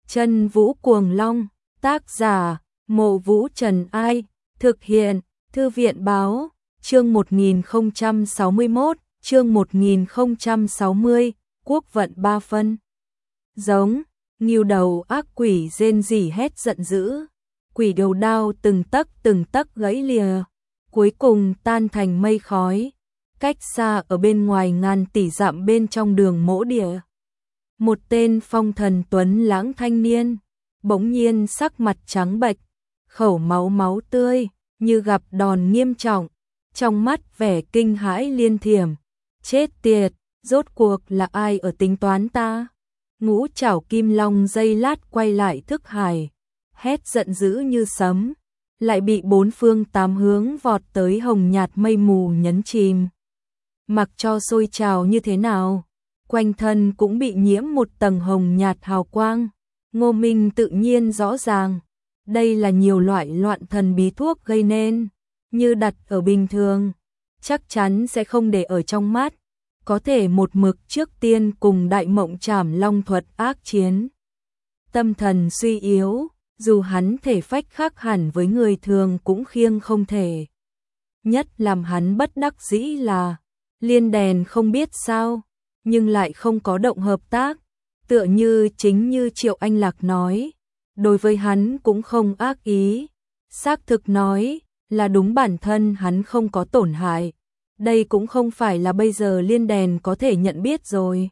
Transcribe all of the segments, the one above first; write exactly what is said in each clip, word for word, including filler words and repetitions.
Chân Vũ Cuồng Long, tác giả, Mộ Vũ Trần Ai, thực hiện, Thư viện Báo, chương một nghìn không trăm sáu mươi mốt, chương một nghìn không trăm sáu mươi, quốc vận ba phân. Giống, nghêu đầu ác quỷ rên rỉ hét giận dữ, quỷ đầu đao từng tấc từng tấc gãy lìa, cuối cùng tan thành mây khói, cách xa ở bên ngoài ngàn tỷ dặm bên trong đường mỗ địa. Một tên phong thần tuấn lãng thanh niên, bỗng nhiên sắc mặt trắng bệch, khẩu máu máu tươi, như gặp đòn nghiêm trọng, trong mắt vẻ kinh hãi liên thiểm. Chết tiệt, rốt cuộc là ai ở tính toán ta? Ngũ Trảo Kim Long giây lát quay lại thức hải, hét giận dữ như sấm, lại bị bốn phương tám hướng vọt tới hồng nhạt mây mù nhấn chìm. Mặc cho sôi trào như thế nào, quanh thân cũng bị nhiễm một tầng hồng nhạt hào quang. Ngô Minh tự nhiên rõ ràng, đây là nhiều loại loạn thần bí thuốc gây nên, như đặt ở bình thường, chắc chắn sẽ không để ở trong mắt, có thể một mực trước tiên cùng Đại Mộng Trảm Long thuật ác chiến. Tâm thần suy yếu, dù hắn thể phách khác hẳn với người thường cũng khiêng không thể. Nhất làm hắn bất đắc dĩ là, Liên Đèn không biết sao, nhưng lại không có động hợp tác, tựa như chính như Triệu Anh Lạc nói, đối với hắn cũng không ác ý, xác thực nói là đúng bản thân hắn không có tổn hại, đây cũng không phải là bây giờ Liên Đèn có thể nhận biết rồi.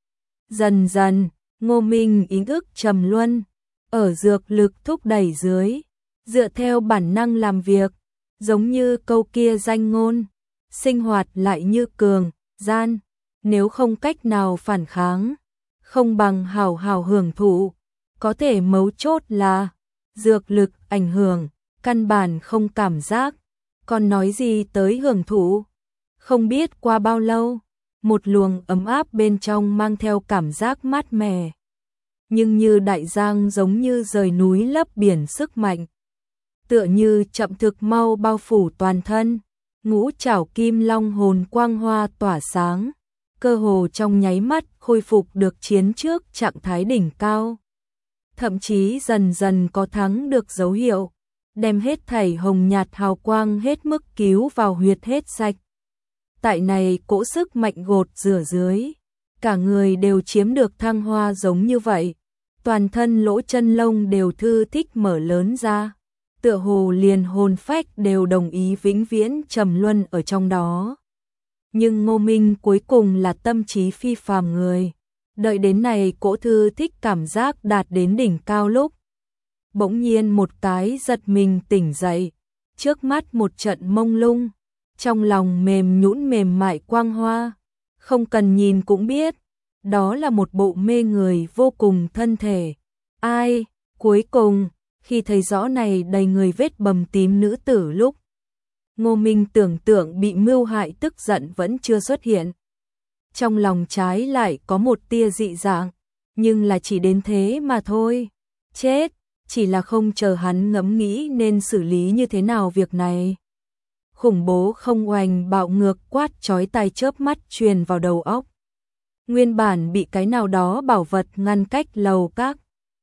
Dần dần, Ngô Minh ý ức trầm luân, ở dược lực thúc đẩy dưới, dựa theo bản năng làm việc, giống như câu kia danh ngôn, sinh hoạt lại như cường, gian, nếu không cách nào phản kháng, không bằng hào hào hưởng thụ, có thể mấu chốt là, dược lực ảnh hưởng, căn bản không cảm giác, còn nói gì tới hưởng thụ. Không biết qua bao lâu, một luồng ấm áp bên trong mang theo cảm giác mát mẻ, nhưng như đại giang giống như rời núi lấp biển sức mạnh, tựa như chậm thực mau bao phủ toàn thân. Ngũ Trảo Kim Long hồn quang hoa tỏa sáng, cơ hồ trong nháy mắt khôi phục được chiến trước trạng thái đỉnh cao, thậm chí dần dần có thắng được dấu hiệu, đem hết thảy hồng nhạt hào quang hết mức cứu vào huyệt hết sạch. Tại này cỗ sức mạnh gột rửa dưới, cả người đều chiếm được thăng hoa giống như vậy, toàn thân lỗ chân lông đều thư thích mở lớn ra, tựa hồ liền hồn phách đều đồng ý vĩnh viễn trầm luân ở trong đó. Nhưng Ngô Minh cuối cùng là tâm trí phi phàm người, đợi đến này cỗ thư thích cảm giác đạt đến đỉnh cao lúc, bỗng nhiên một cái giật mình tỉnh dậy, trước mắt một trận mông lung, trong lòng mềm nhũn mềm mại quang hoa, không cần nhìn cũng biết, đó là một bộ mê người vô cùng thân thể. Ai, cuối cùng, khi thấy rõ này đầy người vết bầm tím nữ tử lúc, Ngô Minh tưởng tượng bị mưu hại tức giận vẫn chưa xuất hiện. Trong lòng trái lại có một tia dị dạng, nhưng là chỉ đến thế mà thôi. Chết, chỉ là không chờ hắn ngẫm nghĩ nên xử lý như thế nào việc này. Khủng bố không oanh bạo ngược quát chói tai chớp mắt truyền vào đầu óc. Nguyên bản bị cái nào đó bảo vật ngăn cách lầu các,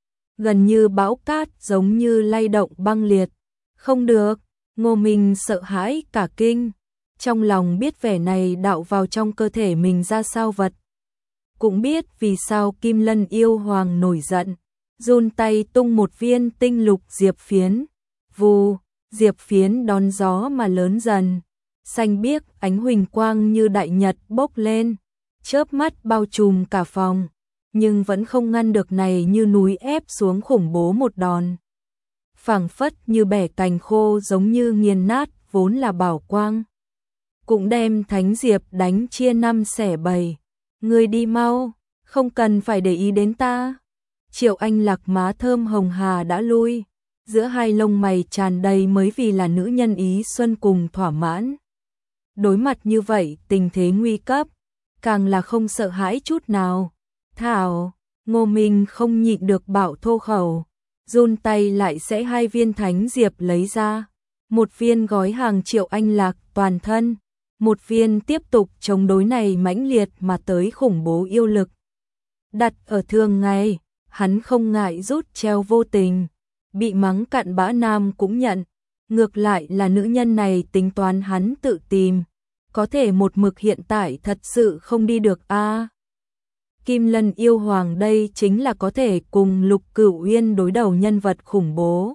gần như bão cát giống như lay động băng liệt. Không được, Ngô Minh sợ hãi cả kinh, trong lòng biết vẻ này đạo vào trong cơ thể mình ra sao vật. Cũng biết vì sao Kim Lân yêu hoàng nổi giận, run tay tung một viên tinh lục diệp phiến, vù, diệp phiến đón gió mà lớn dần, xanh biếc ánh huỳnh quang như đại nhật bốc lên, chớp mắt bao trùm cả phòng, nhưng vẫn không ngăn được này như núi ép xuống khủng bố một đòn. Phảng phất như bẻ cành khô giống như nghiền nát vốn là bảo quang, cũng đem thánh diệp đánh chia năm xẻ bảy. Ngươi đi mau, không cần phải để ý đến ta. Triệu Anh Lạc má thơm hồng hà đã lui, giữa hai lông mày tràn đầy mới vì là nữ nhân ý xuân cùng thỏa mãn. Đối mặt như vậy tình thế nguy cấp, càng là không sợ hãi chút nào. Thảo, Ngô Minh không nhịn được bạo thô khẩu, run tay lại sẽ hai viên thánh diệp lấy ra, một viên gói hàng Triệu Anh Lạc toàn thân, một viên tiếp tục chống đối này mãnh liệt mà tới khủng bố yêu lực. Đặt ở thường ngày, hắn không ngại rút treo vô tình, bị mắng cặn bã nam cũng nhận, ngược lại là nữ nhân này tính toán hắn tự tìm, có thể một mực hiện tại thật sự không đi được a. À, Kim Lân yêu hoàng đây chính là có thể cùng Lục Cửu Uyên đối đầu nhân vật khủng bố.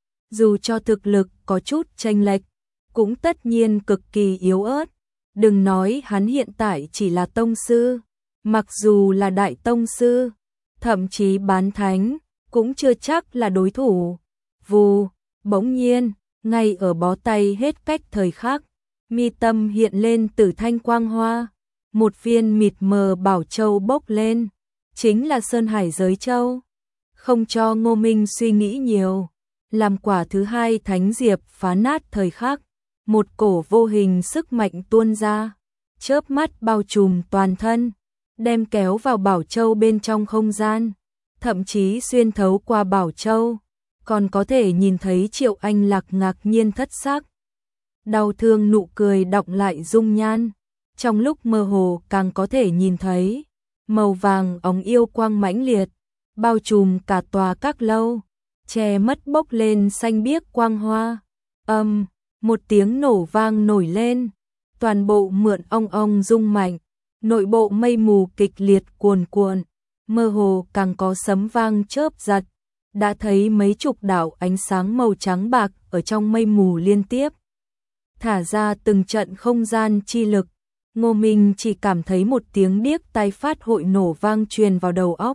Dù cho thực lực có chút chênh lệch, cũng tất nhiên cực kỳ yếu ớt. Đừng nói hắn hiện tại chỉ là tông sư, mặc dù là đại tông sư, thậm chí bán thánh, cũng chưa chắc là đối thủ. Vù, bỗng nhiên, ngay ở bó tay hết cách thời khắc, mi tâm hiện lên tử thanh quang hoa, một viên mịt mờ bảo châu bốc lên, chính là Sơn Hải giới châu. Không cho Ngô Minh suy nghĩ nhiều, làm quả thứ hai thánh diệp phá nát thời khắc, một cổ vô hình sức mạnh tuôn ra, chớp mắt bao trùm toàn thân, đem kéo vào bảo châu bên trong không gian, thậm chí xuyên thấu qua bảo châu, còn có thể nhìn thấy Triệu Anh Lạc ngạc nhiên thất sắc. Đau thương nụ cười đọng lại dung nhan, trong lúc mơ hồ càng có thể nhìn thấy màu vàng óng yêu quang mãnh liệt, bao trùm cả tòa các lâu, che mất bốc lên xanh biếc quang hoa. Âm, một tiếng nổ vang nổi lên, toàn bộ mượn ong ong rung mạnh, nội bộ mây mù kịch liệt cuồn cuộn, mơ hồ càng có sấm vang chớp giật, đã thấy mấy chục đạo ánh sáng màu trắng bạc ở trong mây mù liên tiếp thả ra từng trận không gian chi lực. Ngô Minh chỉ cảm thấy một tiếng điếc tai phát hội nổ vang truyền vào đầu óc.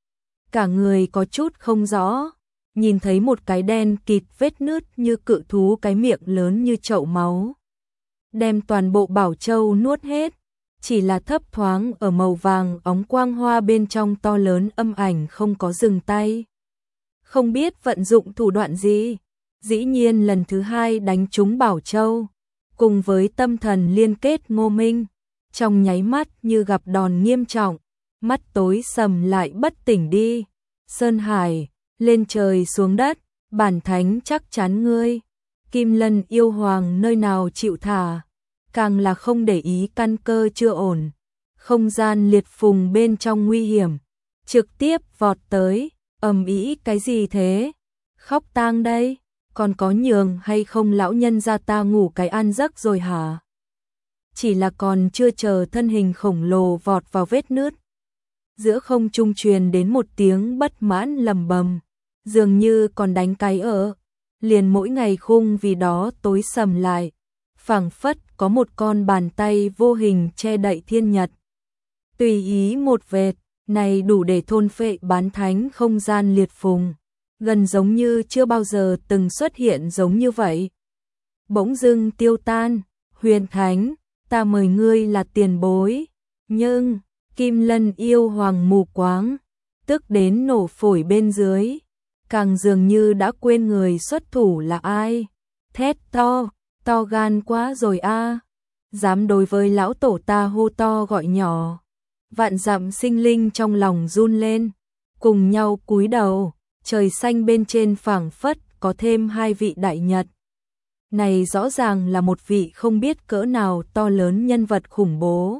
Cả người có chút không rõ, nhìn thấy một cái đen kịt vết nứt như cự thú, cái miệng lớn như chậu máu, đem toàn bộ bảo châu nuốt hết, chỉ là thấp thoáng ở màu vàng óng quang hoa bên trong to lớn âm ảnh không có dừng tay. Không biết vận dụng thủ đoạn gì, dĩ nhiên lần thứ hai đánh trúng bảo châu, cùng với tâm thần liên kết Ngô Minh, trong nháy mắt như gặp đòn nghiêm trọng, mắt tối sầm lại bất tỉnh đi. Sơn Hải, lên trời xuống đất, bản thánh chắc chắn ngươi. Kim Lân yêu hoàng nơi nào chịu thả, càng là không để ý căn cơ chưa ổn, không gian liệt phùng bên trong nguy hiểm, trực tiếp vọt tới. Ầm ĩ cái gì thế? Khóc tang đây, còn có nhường hay không lão nhân gia ta ngủ cái an giấc rồi hả? Chỉ là còn chưa chờ thân hình khổng lồ vọt vào vết nứt, giữa không trung truyền đến một tiếng bất mãn lầm bầm, dường như còn đánh cái ở, liền mỗi ngày khung vì đó tối sầm lại, phảng phất có một con bàn tay vô hình che đậy thiên nhật. Tùy ý một vệt, này đủ để thôn phệ bán thánh không gian liệt phùng, gần giống như chưa bao giờ từng xuất hiện giống như vậy. Bỗng dưng tiêu tan, huyền thánh, ta mời ngươi là tiền bối, nhưng Kim Lân yêu hoàng mù quáng, tức đến nổ phổi bên dưới, càng dường như đã quên người xuất thủ là ai. Thét to, to gan quá rồi a, dám đối với lão tổ ta hô to gọi nhỏ. Vạn dặm sinh linh trong lòng run lên, cùng nhau cúi đầu, trời xanh bên trên phảng phất có thêm hai vị đại nhật. Này rõ ràng là một vị không biết cỡ nào to lớn nhân vật khủng bố.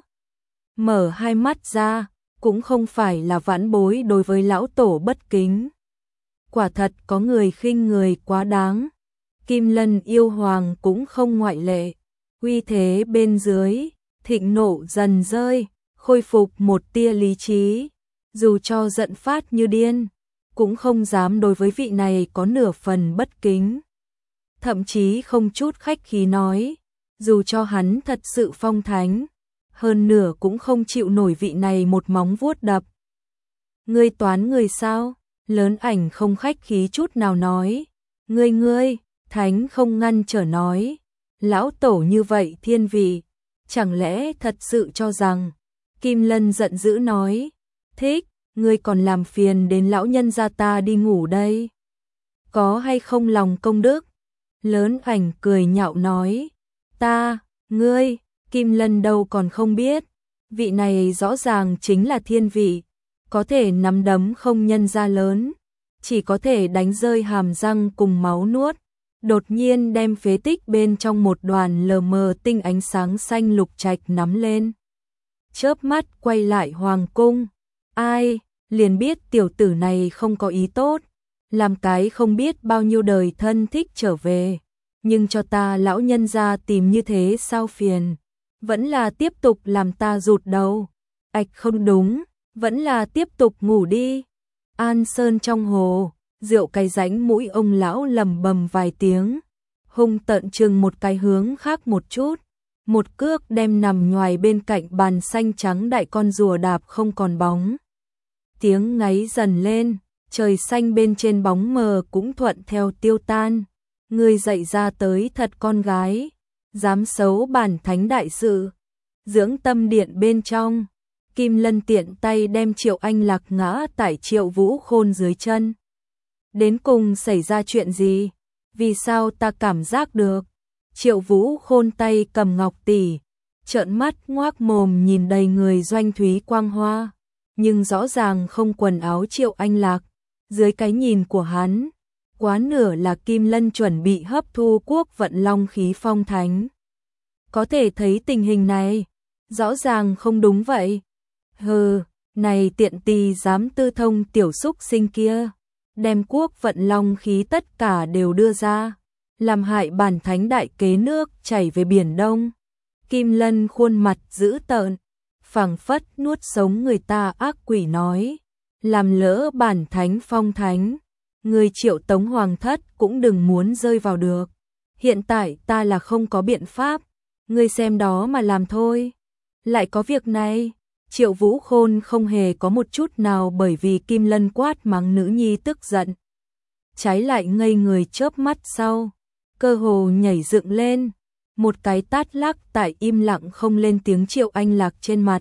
Mở hai mắt ra, cũng không phải là vãn bối đối với lão tổ bất kính. Quả thật có người khinh người quá đáng. Kim Lân yêu hoàng cũng không ngoại lệ. Uy thế bên dưới, thịnh nộ dần rơi, khôi phục một tia lý trí. Dù cho giận phát như điên, cũng không dám đối với vị này có nửa phần bất kính. Thậm chí không chút khách khí nói, dù cho hắn thật sự phong thánh, hơn nửa cũng không chịu nổi vị này một móng vuốt đập. Ngươi toán người sao? Lớn ảnh không khách khí chút nào nói. Ngươi ngươi, thánh không ngăn trở nói. Lão tổ như vậy thiên vị, chẳng lẽ thật sự cho rằng. Kim Lân giận dữ nói, thích, ngươi còn làm phiền đến lão nhân gia ta đi ngủ đây. Có hay không lòng công đức? Lớn ảnh cười nhạo nói, ta, ngươi, Kim Lân đâu còn không biết, vị này rõ ràng chính là thiên vị, có thể nắm đấm không nhân ra lớn, chỉ có thể đánh rơi hàm răng cùng máu nuốt, đột nhiên đem phế tích bên trong một đoàn lờ mờ tinh ánh sáng xanh lục trạch nắm lên. Chớp mắt quay lại hoàng cung, ai, liền biết tiểu tử này không có ý tốt, làm cái không biết bao nhiêu đời thân thích trở về, nhưng cho ta lão nhân gia tìm như thế sao phiền, vẫn là tiếp tục làm ta rụt đầu. Ạch không đúng, vẫn là tiếp tục ngủ đi. An Sơn trong hồ, rượu cái rãnh mũi ông lão lầm bầm vài tiếng, hung tợn chừng một cái hướng khác một chút, một cước đem nằm nhoài bên cạnh bàn xanh trắng đại con rùa đạp không còn bóng. Tiếng ngáy dần lên, trời xanh bên trên bóng mờ cũng thuận theo tiêu tan. Ngươi dậy ra tới thật con gái, dám xấu bản thánh đại sự. Dưỡng tâm điện bên trong, Kim Lân tiện tay đem Triệu Anh Lạc ngã tại Triệu Vũ Khôn dưới chân. Đến cùng xảy ra chuyện gì? Vì sao ta cảm giác được? Triệu Vũ Khôn tay cầm ngọc tỷ, trợn mắt ngoác mồm nhìn đầy người Doanh Thúy Quang Hoa, nhưng rõ ràng không quần áo Triệu Anh Lạc. Dưới cái nhìn của hắn, quá nửa là Kim Lân chuẩn bị hấp thu quốc vận long khí phong thánh. Có thể thấy tình hình này, rõ ràng không đúng vậy. Hừ, này tiện tì dám tư thông tiểu xúc sinh kia, đem quốc vận long khí tất cả đều đưa ra, làm hại bản thánh đại kế nước chảy về Biển Đông. Kim Lân khuôn mặt dữ tợn, phảng phất nuốt sống người ta ác quỷ nói, làm lỡ bản thánh phong thánh, người Triệu Tống Hoàng thất cũng đừng muốn rơi vào được. Hiện tại ta là không có biện pháp, ngươi xem đó mà làm thôi. Lại có việc này, Triệu Vũ Khôn không hề có một chút nào bởi vì Kim Lân quát mắng nữ nhi tức giận. Trái lại ngây người chớp mắt sau, cơ hồ nhảy dựng lên, một cái tát lắc tại im lặng không lên tiếng Triệu Anh Lạc trên mặt.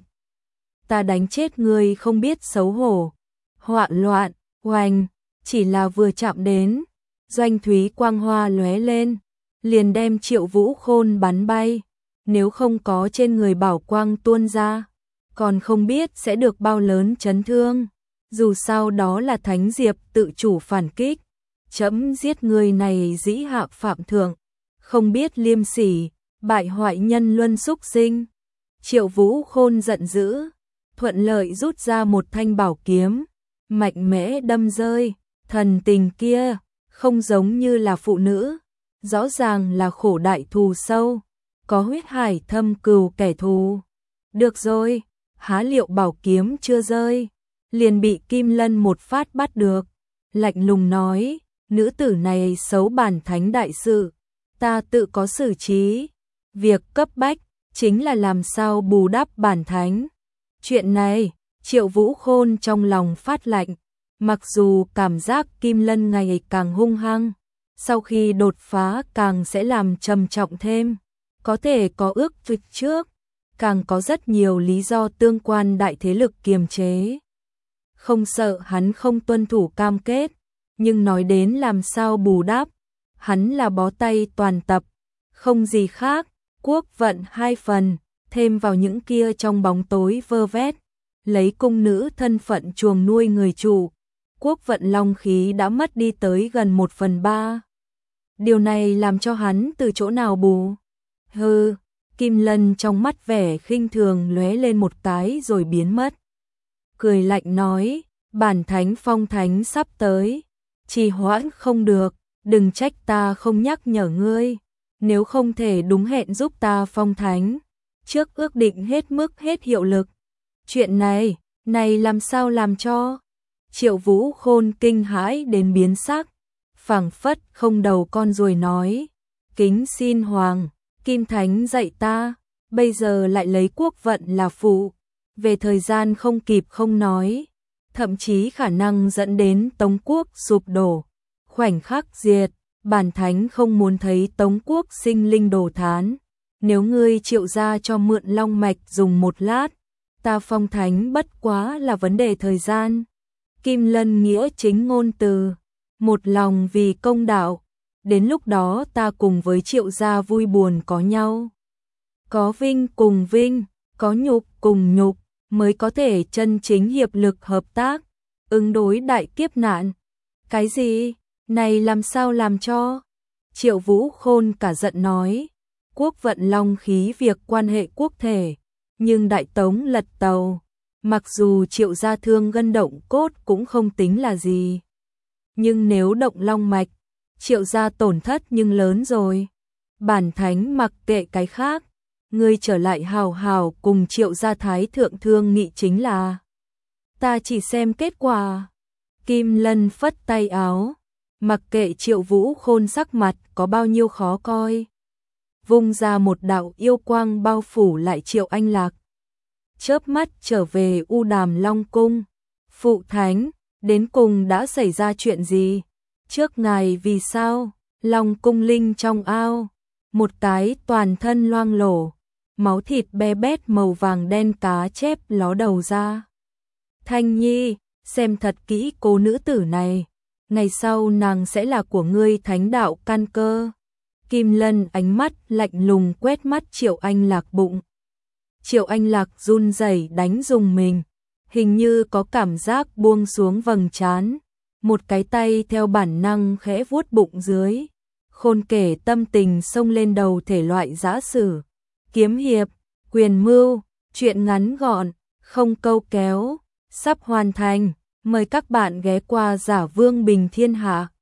Ta đánh chết ngươi không biết xấu hổ. Họa loạn, oanh, chỉ là vừa chạm đến, Doanh Thúy Quang Hoa lóe lên, liền đem Triệu Vũ Khôn bắn bay. Nếu không có trên người bảo quang tuôn ra, còn không biết sẽ được bao lớn chấn thương. Dù sao đó là Thánh Diệp tự chủ phản kích, chấm giết người này dĩ hạ phạm thượng, không biết liêm sỉ, bại hoại nhân luân xúc sinh. Triệu Vũ Khôn giận dữ, thuận lợi rút ra một thanh bảo kiếm, mạnh mẽ đâm rơi. Thần tình kia không giống như là phụ nữ, rõ ràng là khổ đại thù sâu, có huyết hải thâm cừu kẻ thù. Được rồi, há liệu bảo kiếm chưa rơi, liền bị Kim Lân một phát bắt được, lạnh lùng nói, nữ tử này xấu bản thánh đại sự, ta tự có xử trí, việc cấp bách chính là làm sao bù đắp bản thánh. Chuyện này, Triệu Vũ Khôn trong lòng phát lạnh, mặc dù cảm giác Kim Lân ngày càng hung hăng, sau khi đột phá càng sẽ làm trầm trọng thêm, có thể có ước vượt trước, càng có rất nhiều lý do tương quan đại thế lực kiềm chế. Không sợ hắn không tuân thủ cam kết, nhưng nói đến làm sao bù đắp, hắn là bó tay toàn tập, không gì khác, quốc vận hai phần, thêm vào những kia trong bóng tối vơ vét, lấy cung nữ thân phận chuồng nuôi người chủ, quốc vận long khí đã mất đi tới gần một phần ba. Điều này làm cho hắn từ chỗ nào bù? Hừ, Kim Lân trong mắt vẻ khinh thường lóe lên một cái rồi biến mất. Cười lạnh nói, bản thánh phong thánh sắp tới, trì hoãn không được, đừng trách ta không nhắc nhở ngươi, nếu không thể đúng hẹn giúp ta phong thánh, trước ước định hết mức hết hiệu lực. Chuyện này, này làm sao làm cho? Triệu Vũ Khôn kinh hãi đến biến sắc, phảng phất không đầu con ruồi nói, kính xin Hoàng, Kim Thánh dạy ta, bây giờ lại lấy quốc vận là phụ, về thời gian không kịp không nói, thậm chí khả năng dẫn đến Tống quốc sụp đổ, khoảnh khắc diệt, bản thánh không muốn thấy Tống quốc sinh linh đổ thán, nếu ngươi Triệu gia cho mượn long mạch dùng một lát, ta phong thánh bất quá là vấn đề thời gian. Kim Lân nghĩa chính ngôn từ, một lòng vì công đạo, đến lúc đó ta cùng với Triệu gia vui buồn có nhau. Có vinh cùng vinh, có nhục cùng nhục, mới có thể chân chính hiệp lực hợp tác, ứng đối đại kiếp nạn. Cái gì? Này làm sao làm cho? Triệu Vũ Khôn cả giận nói, quốc vận long khí việc quan hệ quốc thể, nhưng Đại Tống lật tàu, Mặc dù Triệu gia thương gân động cốt cũng không tính là gì. Nhưng nếu động long mạch, Triệu gia tổn thất nhưng lớn rồi. Bản thánh mặc kệ cái khác, ngươi trở lại hào hào cùng Triệu gia thái thượng thương nghị chính là. Ta chỉ xem kết quả. Kim Lân phất tay áo, mặc kệ Triệu Vũ Khôn sắc mặt có bao nhiêu khó coi. Vung ra một đạo yêu quang bao phủ lại Triệu Anh Lạc. Chớp mắt trở về U Đàm Long Cung. Phụ Thánh, đến cùng đã xảy ra chuyện gì? Trước ngài vì sao? Long Cung linh trong ao, một cái toàn thân loang lổ, máu thịt be bét màu vàng đen cá chép ló đầu ra. Thanh Nhi, xem thật kỹ cô nữ tử này, ngày sau nàng sẽ là của ngươi thánh đạo căn cơ. Kim Lân ánh mắt lạnh lùng quét mắt Triệu Anh Lạc bụng. Triệu Anh Lạc run rẩy đánh rùng mình, hình như có cảm giác buông xuống vầng trán, một cái tay theo bản năng khẽ vuốt bụng dưới. Khôn kể tâm tình xông lên đầu thể loại giã sử, kiếm hiệp, quyền mưu, chuyện ngắn gọn, không câu kéo, sắp hoàn thành. Mời các bạn ghé qua Giả Vương Bình Thiên Hạ.